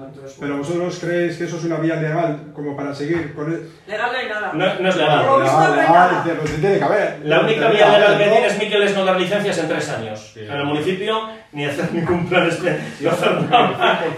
momento de su... Pero vosotros creéis que eso es una vía legal como para seguir con el... Legal no hay nada. No es legal. Por lo visto no hay nada. Pues tiene que haber. La única vía legal que tienes, Miquel, es no dar licencias en 3 años. En el municipio, ni hacer ningún plan especial.